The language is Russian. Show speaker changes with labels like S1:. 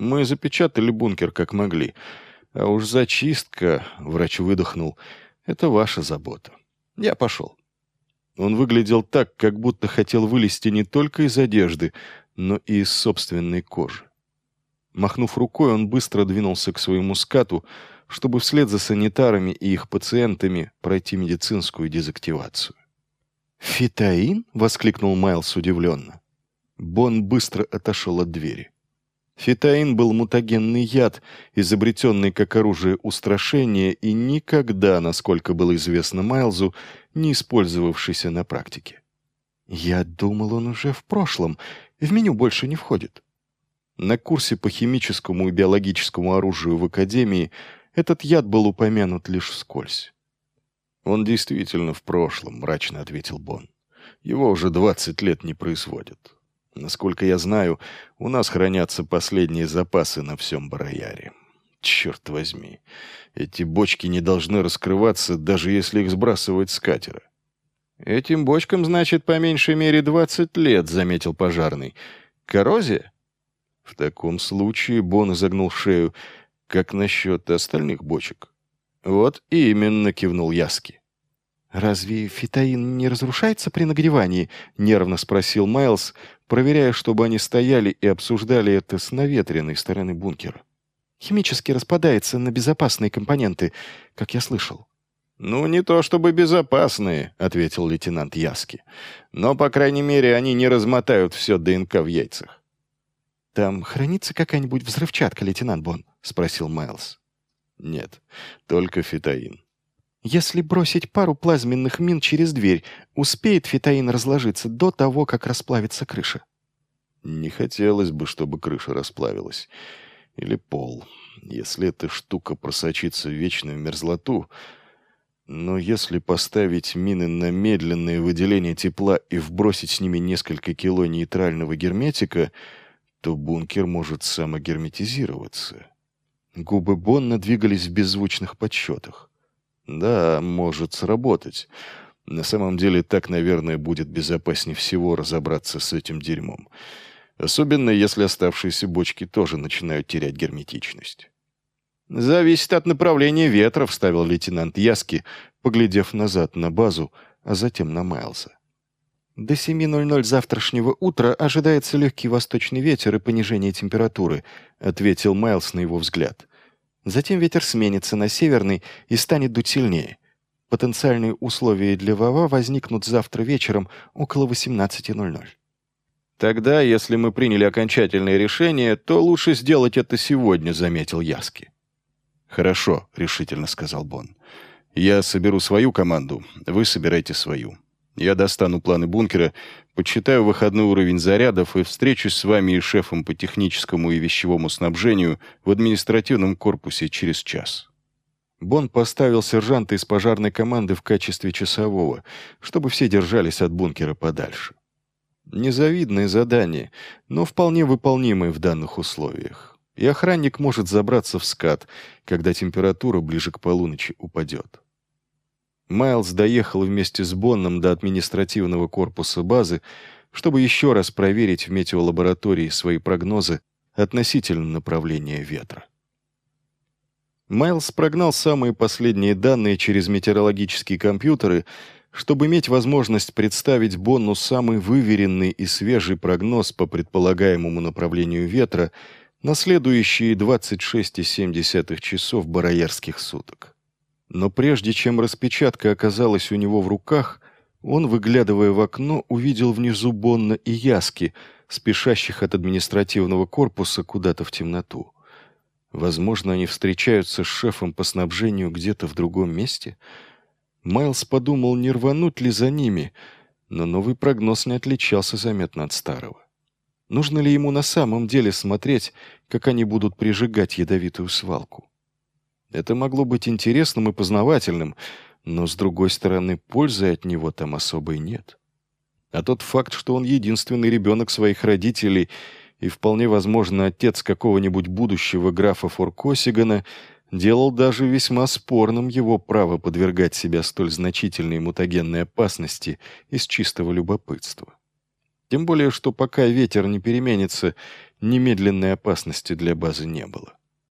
S1: Мы запечатали бункер как могли. А уж зачистка, врач выдохнул, это ваша забота. Я пошел. Он выглядел так, как будто хотел вылезти не только из одежды, но и из собственной кожи. Махнув рукой, он быстро двинулся к своему скату, чтобы вслед за санитарами и их пациентами пройти медицинскую дезактивацию. «Фитаин?» — воскликнул Майлз удивленно. Бон быстро отошел от двери. Фитаин был мутагенный яд, изобретенный как оружие устрашения и никогда, насколько было известно Майлзу, не использовавшийся на практике. «Я думал, он уже в прошлом, в меню больше не входит». На курсе по химическому и биологическому оружию в Академии этот яд был упомянут лишь вскользь. «Он действительно в прошлом», — мрачно ответил Бон. «Его уже 20 лет не производят. Насколько я знаю, у нас хранятся последние запасы на всем Барояре. Черт возьми, эти бочки не должны раскрываться, даже если их сбрасывать с катера». «Этим бочкам, значит, по меньшей мере 20 лет», — заметил пожарный. «Коррозия?» «В таком случае», — Бон изогнул шею, — «как насчет остальных бочек?» «Вот именно», — кивнул Яски. «Разве фитаин не разрушается при нагревании?» — нервно спросил Майлз, проверяя, чтобы они стояли и обсуждали это с наветренной стороны бункера. «Химически распадается на безопасные компоненты, как я слышал». «Ну, не то чтобы безопасные», — ответил лейтенант Яски. «Но, по крайней мере, они не размотают все ДНК в яйцах». «Там хранится какая-нибудь взрывчатка, лейтенант Бон?» — спросил Майлз. «Нет, только фитаин». «Если бросить пару плазменных мин через дверь, успеет фитаин разложиться до того, как расплавится крыша?» «Не хотелось бы, чтобы крыша расплавилась. Или пол. Если эта штука просочится в вечную мерзлоту. Но если поставить мины на медленное выделение тепла и вбросить с ними несколько кило нейтрального герметика, то бункер может самогерметизироваться». Губы Бонна двигались в беззвучных подсчетах. «Да, может сработать. На самом деле так, наверное, будет безопаснее всего разобраться с этим дерьмом. Особенно, если оставшиеся бочки тоже начинают терять герметичность». «Зависит от направления ветра», — вставил лейтенант Яски, поглядев назад на базу, а затем на Майлза. «До 7:00 завтрашнего утра ожидается легкий восточный ветер и понижение температуры», — ответил Майлз на его взгляд. «Затем ветер сменится на северный и станет дуть сильнее. Потенциальные условия для ВАВА возникнут завтра вечером около 18:00». «Тогда, если мы приняли окончательное решение, то лучше сделать это сегодня», — заметил Яски. «Хорошо», — решительно сказал Бон. «Я соберу свою команду, вы собирайте свою. Я достану планы бункера, подсчитаю выходной уровень зарядов и встречусь с вами и шефом по техническому и вещевому снабжению в административном корпусе через час». Бон поставил сержанта из пожарной команды в качестве часового, чтобы все держались от бункера подальше. Незавидное задание, но вполне выполнимое в данных условиях. И охранник может забраться в скат, когда температура ближе к полуночи упадет. Майлз доехал вместе с Бонном до административного корпуса базы, чтобы еще раз проверить в метеолаборатории свои прогнозы относительно направления ветра. Майлз прогнал самые последние данные через метеорологические компьютеры, чтобы иметь возможность представить Бонну самый выверенный и свежий прогноз по предполагаемому направлению ветра на следующие 26,7 часов бароярских суток. Но прежде чем распечатка оказалась у него в руках, он, выглядывая в окно, увидел внизу Бонна и Яски, спешащих от административного корпуса куда-то в темноту. Возможно, они встречаются с шефом по снабжению где-то в другом месте. Майлз подумал, не рвануть ли за ними, но новый прогноз не отличался заметно от старого. Нужно ли ему на самом деле смотреть, как они будут прижигать ядовитую свалку? Это могло быть интересным и познавательным, но, с другой стороны, пользы от него там особой нет. А тот факт, что он единственный ребенок своих родителей и, вполне возможно, отец какого-нибудь будущего графа Форкосигана, делал даже весьма спорным его право подвергать себя столь значительной мутагенной опасности из чистого любопытства. Тем более, что пока ветер не переменится, немедленной опасности для базы не было.